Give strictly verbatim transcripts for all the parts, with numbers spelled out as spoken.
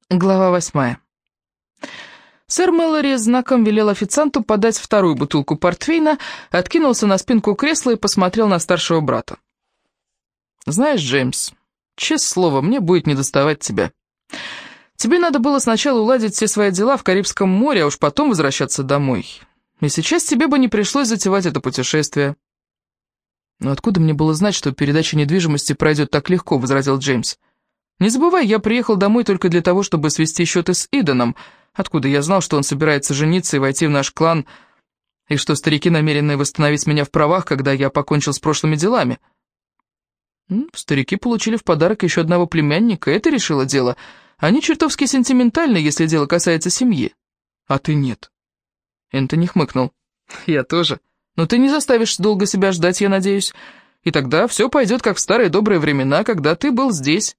Глава восьмая. Сэр Мэлори знаком велел официанту подать вторую бутылку портвейна, откинулся на спинку кресла и посмотрел на старшего брата. «Знаешь, Джеймс, честное слово, мне будет недоставать тебя. Тебе надо было сначала уладить все свои дела в Карибском море, а уж потом возвращаться домой. И сейчас тебе бы не пришлось затевать это путешествие». «Но откуда мне было знать, что передача недвижимости пройдет так легко?» — возразил Джеймс. «Не забывай, я приехал домой только для того, чтобы свести счеты с Иданом. Откуда я знал, что он собирается жениться и войти в наш клан, и что старики намерены восстановить меня в правах, когда я покончил с прошлыми делами?» ну, «Старики получили в подарок еще одного племянника, это решило дело. Они чертовски сентиментальны, если дело касается семьи. А ты нет». Энтони хмыкнул. «Я тоже. Но ты не заставишь долго себя ждать, я надеюсь. И тогда все пойдет, как в старые добрые времена, когда ты был здесь».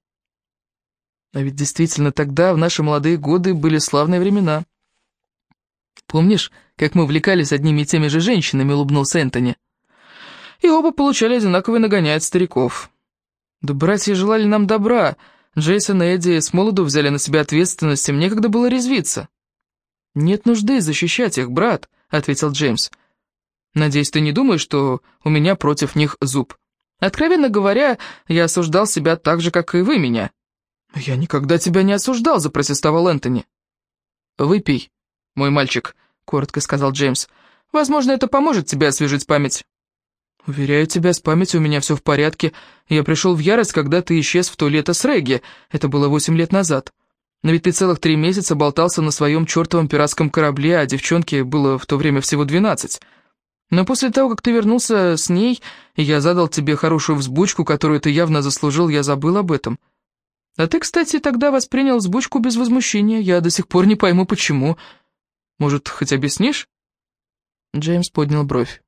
А ведь действительно тогда, в наши молодые годы, были славные времена. «Помнишь, как мы увлекались одними и теми же женщинами?» — улыбнулся Энтони. «И оба получали одинаковый нагоняй от стариков. Да братья желали нам добра. Джейсон и Эдди с молоду взяли на себя ответственность, им некогда было резвиться». «Нет нужды защищать их, брат», — ответил Джеймс. «Надеюсь, ты не думаешь, что у меня против них зуб. Откровенно говоря, я осуждал себя так же, как и вы меня». «Я никогда тебя не осуждал», — запротестовал Энтони. «Выпей, мой мальчик», — коротко сказал Джеймс. «Возможно, это поможет тебе освежить память». «Уверяю тебя, с памятью у меня все в порядке. Я пришел в ярость, когда ты исчез в то лето с Регги. Это было восемь лет назад. Но ведь ты целых три месяца болтался на своем чертовом пиратском корабле, а девчонке было в то время всего двенадцать. Но после того, как ты вернулся с ней, и я задал тебе хорошую взбучку, которую ты явно заслужил, я забыл об этом. А ты, кстати, тогда воспринял взбучку без возмущения. Я до сих пор не пойму, почему. Может, хоть объяснишь?» Джеймс поднял бровь.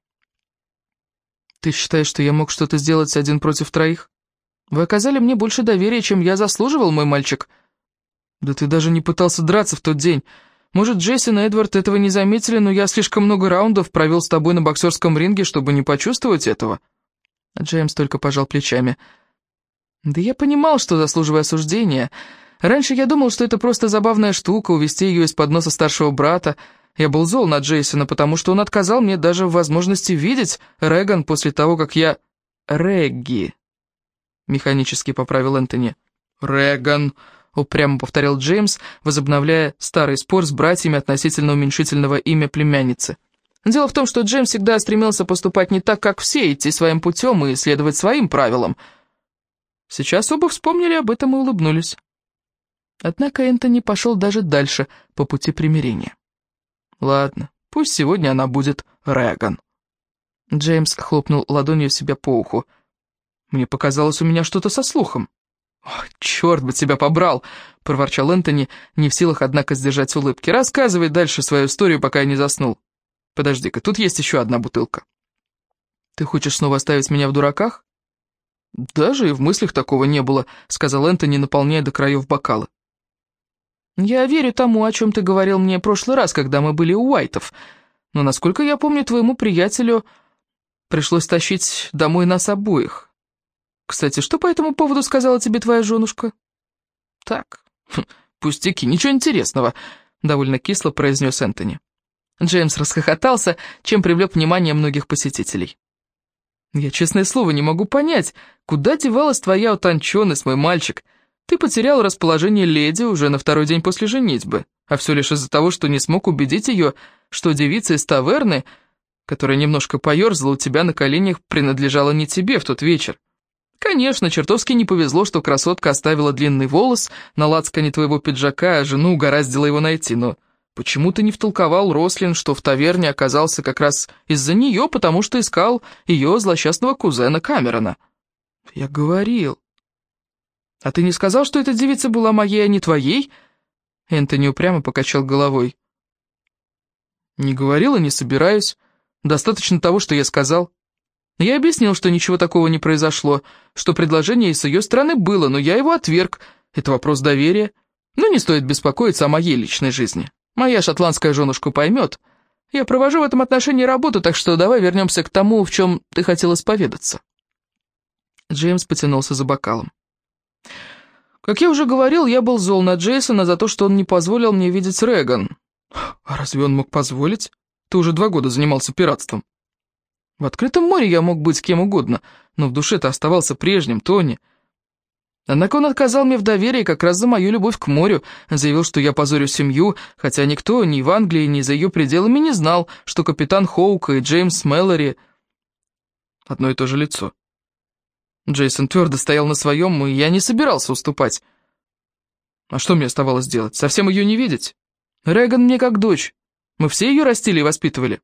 «Ты считаешь, что я мог что-то сделать один против троих? Вы оказали мне больше доверия, чем я заслуживал, мой мальчик. Да ты даже не пытался драться в тот день. Может, Джейсон и Эдвард этого не заметили, но я слишком много раундов провел с тобой на боксерском ринге, чтобы не почувствовать этого». Джеймс только пожал плечами. «Да я понимал, что заслуживаю осуждения. Раньше я думал, что это просто забавная штука, увести ее из-под носа старшего брата. Я был зол на Джейсона, потому что он отказал мне даже в возможности видеть Реган после того, как я...» «Регги», — механически поправил Энтони. «Реган», — упрямо повторил Джеймс, возобновляя старый спор с братьями относительно уменьшительного имя племянницы. Дело в том, что Джеймс всегда стремился поступать не так, как все, идти своим путем и следовать своим правилам. Сейчас оба вспомнили об этом и улыбнулись. Однако Энтони пошел даже дальше по пути примирения. «Ладно, пусть сегодня она будет Реган». Джеймс хлопнул ладонью себя по уху. «Мне показалось, у меня что-то со слухом». «Ой, черт бы тебя побрал!» — проворчал Энтони, не в силах, однако, сдержать улыбки. «Рассказывай дальше свою историю, пока я не заснул. Подожди-ка, тут есть еще одна бутылка». «Ты хочешь снова оставить меня в дураках?» «Даже и в мыслях такого не было», — сказал Энтони, наполняя до краев бокалы. «Я верю тому, о чем ты говорил мне в прошлый раз, когда мы были у Уайтов. Но, насколько я помню, твоему приятелю пришлось тащить домой нас обоих. Кстати, что по этому поводу сказала тебе твоя женушка?» «Так, пустяки, ничего интересного», — довольно кисло произнес Энтони. Джеймс расхохотался, чем привлек внимание многих посетителей. «Я, честное слово, не могу понять, куда девалась твоя утонченность, мой мальчик. Ты потерял расположение леди уже на второй день после женитьбы, а все лишь из-за того, что не смог убедить ее, что девица из таверны, которая немножко поерзала у тебя на коленях, принадлежала не тебе в тот вечер. Конечно, чертовски не повезло, что красотка оставила длинный волос на лацкане твоего пиджака, а жену угораздило его найти, но почему ты не втолковал Рослин, что в таверне оказался как раз из-за нее, потому что искал ее злосчастного кузена Камерона?» «Я говорил». «А ты не сказал, что эта девица была моей, а не твоей?» Энтони упрямо покачал головой. «Не говорил и не собираюсь. Достаточно того, что я сказал. Я объяснил, что ничего такого не произошло, что предложение и с ее стороны было, но я его отверг. Это вопрос доверия. Но не стоит беспокоиться о моей личной жизни. Моя шотландская женушка поймет. Я провожу в этом отношении работу, так что давай вернемся к тому, в чем ты хотел исповедаться». Джеймс потянулся за бокалом. Как я уже говорил, я был зол на Джейсона за то, что он не позволил мне видеть Реган. А разве он мог позволить? Ты уже два года занимался пиратством. В открытом море я мог быть кем угодно, но в душе-то оставался прежним, Тони. Однако он отказал мне в доверии как раз за мою любовь к морю, заявил, что я позорю семью, хотя никто ни в Англии, ни за ее пределами не знал, что капитан Хоук и Джеймс Мэлори одно и то же лицо. Джейсон твердо стоял на своем, и я не собирался уступать. А что мне оставалось делать? Совсем ее не видеть? Реган мне как дочь. Мы все ее растили и воспитывали.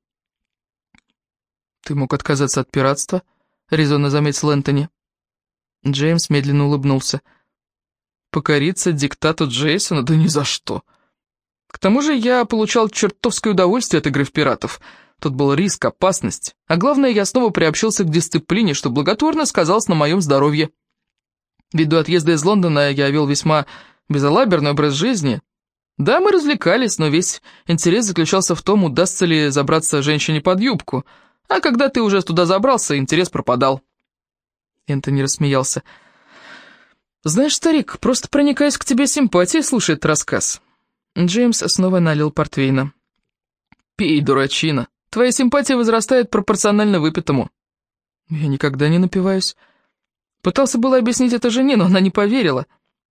«Ты мог отказаться от пиратства?» — резонно заметил Энтони. Джеймс медленно улыбнулся. «Покориться диктату Джейсона? Да ни за что. К тому же я получал чертовское удовольствие от игры в пиратов. Тут был риск, опасность. А главное, я снова приобщился к дисциплине, что благотворно сказалось на моем здоровье. Ввиду отъезда из Лондона я вел весьма безалаберный образ жизни. Да, мы развлекались, но весь интерес заключался в том, удастся ли забраться женщине под юбку. А когда ты уже туда забрался, интерес пропадал». Энтони рассмеялся. «Знаешь, старик, просто проникаясь к тебе симпатией, слушай этот рассказ». Джеймс снова налил портвейна. «Пей, дурачина. Твоя симпатия возрастает пропорционально выпитому». «Я никогда не напиваюсь». Пытался было объяснить это жене, но она не поверила.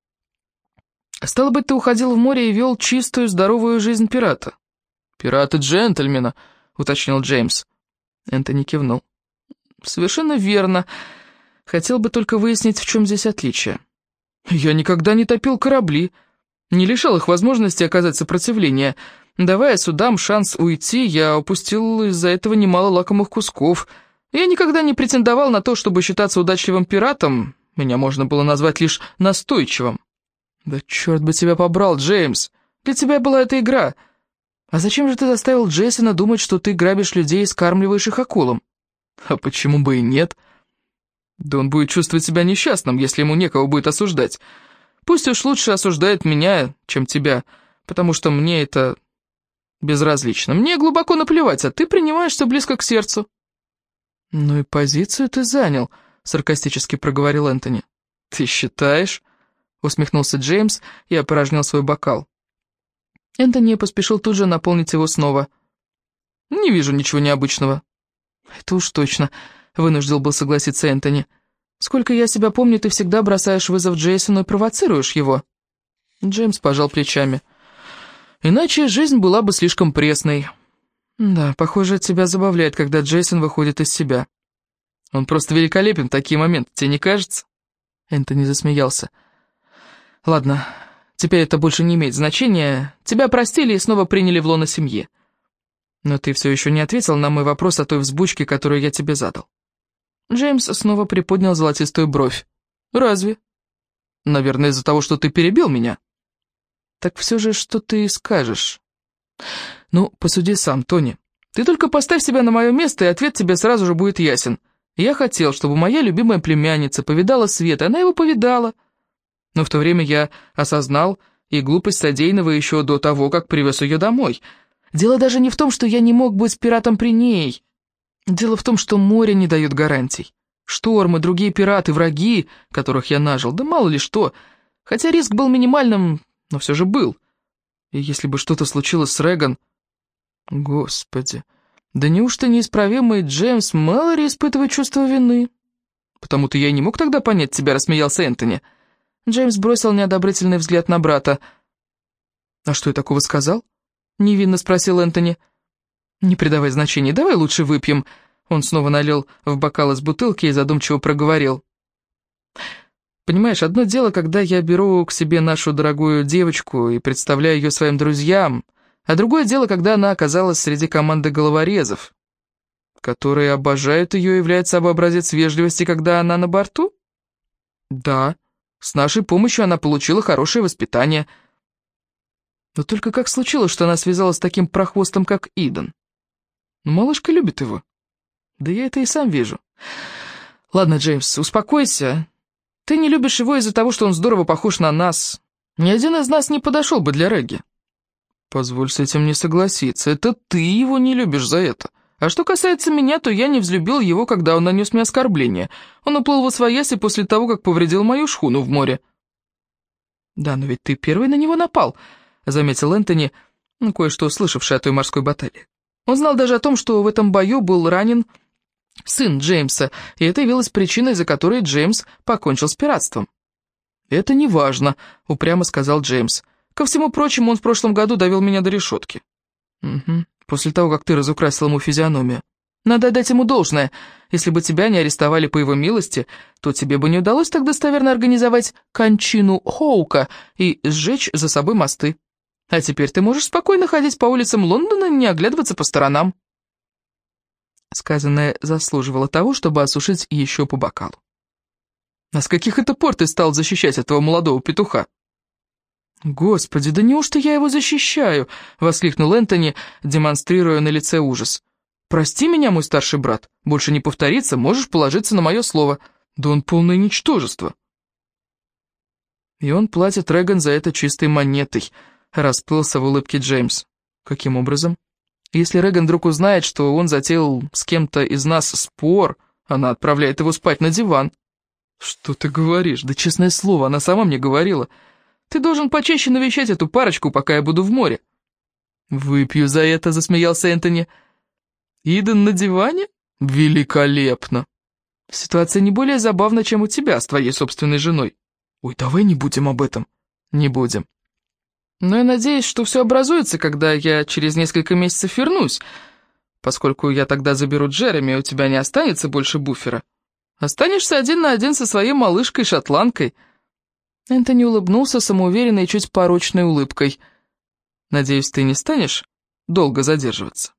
«Стало быть, ты уходил в море и вел чистую, здоровую жизнь пирата». «Пирата-джентльмена», — уточнил Джеймс. Энтони кивнул. «Совершенно верно. Хотел бы только выяснить, в чем здесь отличие. Я никогда не топил корабли, не лишал их возможности оказать сопротивление. Давая судам шанс уйти, я упустил из-за этого немало лакомых кусков. Я никогда не претендовал на то, чтобы считаться удачливым пиратом. Меня можно было назвать лишь настойчивым». «Да черт бы тебя побрал, Джеймс! Для тебя была эта игра. А зачем же ты заставил Джейсона думать, что ты грабишь людей и скармливаешь их акулам?» «А почему бы и нет? Да он будет чувствовать себя несчастным, если ему некого будет осуждать. Пусть уж лучше осуждает меня, чем тебя, потому что мне это безразлично. Мне глубоко наплевать, а ты принимаешься близко к сердцу». «Ну и позицию ты занял», — саркастически проговорил Энтони. «Ты считаешь?» — усмехнулся Джеймс и опорожнил свой бокал. Энтони поспешил тут же наполнить его снова. «Не вижу ничего необычного». «Это уж точно», — вынужден был согласиться Энтони. «Сколько я себя помню, ты всегда бросаешь вызов Джейсону и провоцируешь его». Джеймс пожал плечами. «Иначе жизнь была бы слишком пресной». «Да, похоже, тебя забавляет, когда Джейсон выходит из себя». «Он просто великолепен в такие моменты, тебе не кажется?» Энтони засмеялся. «Ладно, теперь это больше не имеет значения. Тебя простили и снова приняли в лоно семьи. Но ты все еще не ответил на мой вопрос о той взбучке, которую я тебе задал». Джеймс снова приподнял золотистую бровь. «Разве?» «Наверное, из-за того, что ты перебил меня». «Так все же, что ты скажешь?» «Ну, посуди сам, Тони. Ты только поставь себя на мое место, и ответ тебе сразу же будет ясен. Я хотел, чтобы моя любимая племянница повидала свет, и она его повидала. Но в то время я осознал и глупость содеянного еще до того, как привез ее домой. Дело даже не в том, что я не мог быть пиратом при ней. Дело в том, что море не дает гарантий. Штормы, другие пираты, враги, которых я нажил, да мало ли что. Хотя риск был минимальным, но все же был. И если бы что-то случилось с Реган... Господи, да неужто неисправимый Джеймс Мэлори испытывает чувство вины? Потому-то я и не мог тогда понять тебя, рассмеялся Энтони. Джеймс бросил неодобрительный взгляд на брата. «А что я такого сказал?» — невинно спросил Энтони. «Не придавай значения, давай лучше выпьем». Он снова налил в бокал из бутылки и задумчиво проговорил. «Понимаешь, одно дело, когда я беру к себе нашу дорогую девочку и представляю ее своим друзьям, а другое дело, когда она оказалась среди команды головорезов, которые обожают ее и являются собой образец вежливости, когда она на борту? Да, с нашей помощью она получила хорошее воспитание. Но только как случилось, что она связалась с таким прохвостом, как Иден? Ну, малышка любит его. Да я это и сам вижу. Ладно, Джеймс, успокойся. Ты не любишь его из-за того, что он здорово похож на нас. Ни один из нас не подошел бы для Регги. Позволь с этим не согласиться. Это ты его не любишь за это. А что касается меня, то я не взлюбил его, когда он нанес мне оскорбление. Он уплыл восвояси после того, как повредил мою шхуну в море. «Да, но ведь ты первый на него напал», — заметил Энтони, ну, кое-что слышавший о той морской баталии. Он знал даже о том, что в этом бою был ранен сын Джеймса, и это явилось причиной, из-за которой Джеймс покончил с пиратством. «Это не важно», — упрямо сказал Джеймс. «Ко всему прочему, он в прошлом году довел меня до решетки». «Угу, после того, как ты разукрасил ему физиономию. Надо отдать ему должное. Если бы тебя не арестовали по его милости, то тебе бы не удалось так достоверно организовать кончину Хоука и сжечь за собой мосты. А теперь ты можешь спокойно ходить по улицам Лондона и не оглядываться по сторонам». Сказанное заслуживало того, чтобы осушить еще по бокалу. «А с каких это пор ты стал защищать этого молодого петуха?» «Господи, да неужто я его защищаю?» — воскликнул Энтони, демонстрируя на лице ужас. «Прости меня, мой старший брат, больше не повторится, можешь положиться на мое слово. Да он полное ничтожество». «И он платит Реган за это чистой монетой», — расплылся в улыбке Джеймс. «Каким образом? Если Реган вдруг узнает, что он затеял с кем-то из нас спор, она отправляет его спать на диван». «Что ты говоришь? Да честное слово, она сама мне говорила. Ты должен почаще навещать эту парочку, пока я буду в море». «Выпью за это», — засмеялся Энтони. «Иден на диване? Великолепно! Ситуация не более забавна, чем у тебя с твоей собственной женой. Ой, давай не будем об этом». «Не будем. Но я надеюсь, что все образуется, когда я через несколько месяцев вернусь, поскольку я тогда заберу Джереми, у тебя не останется больше буфера. Останешься один на один со своей малышкой-шотландкой». Энтони улыбнулся самоуверенной и чуть порочной улыбкой. «Надеюсь, ты не станешь долго задерживаться?»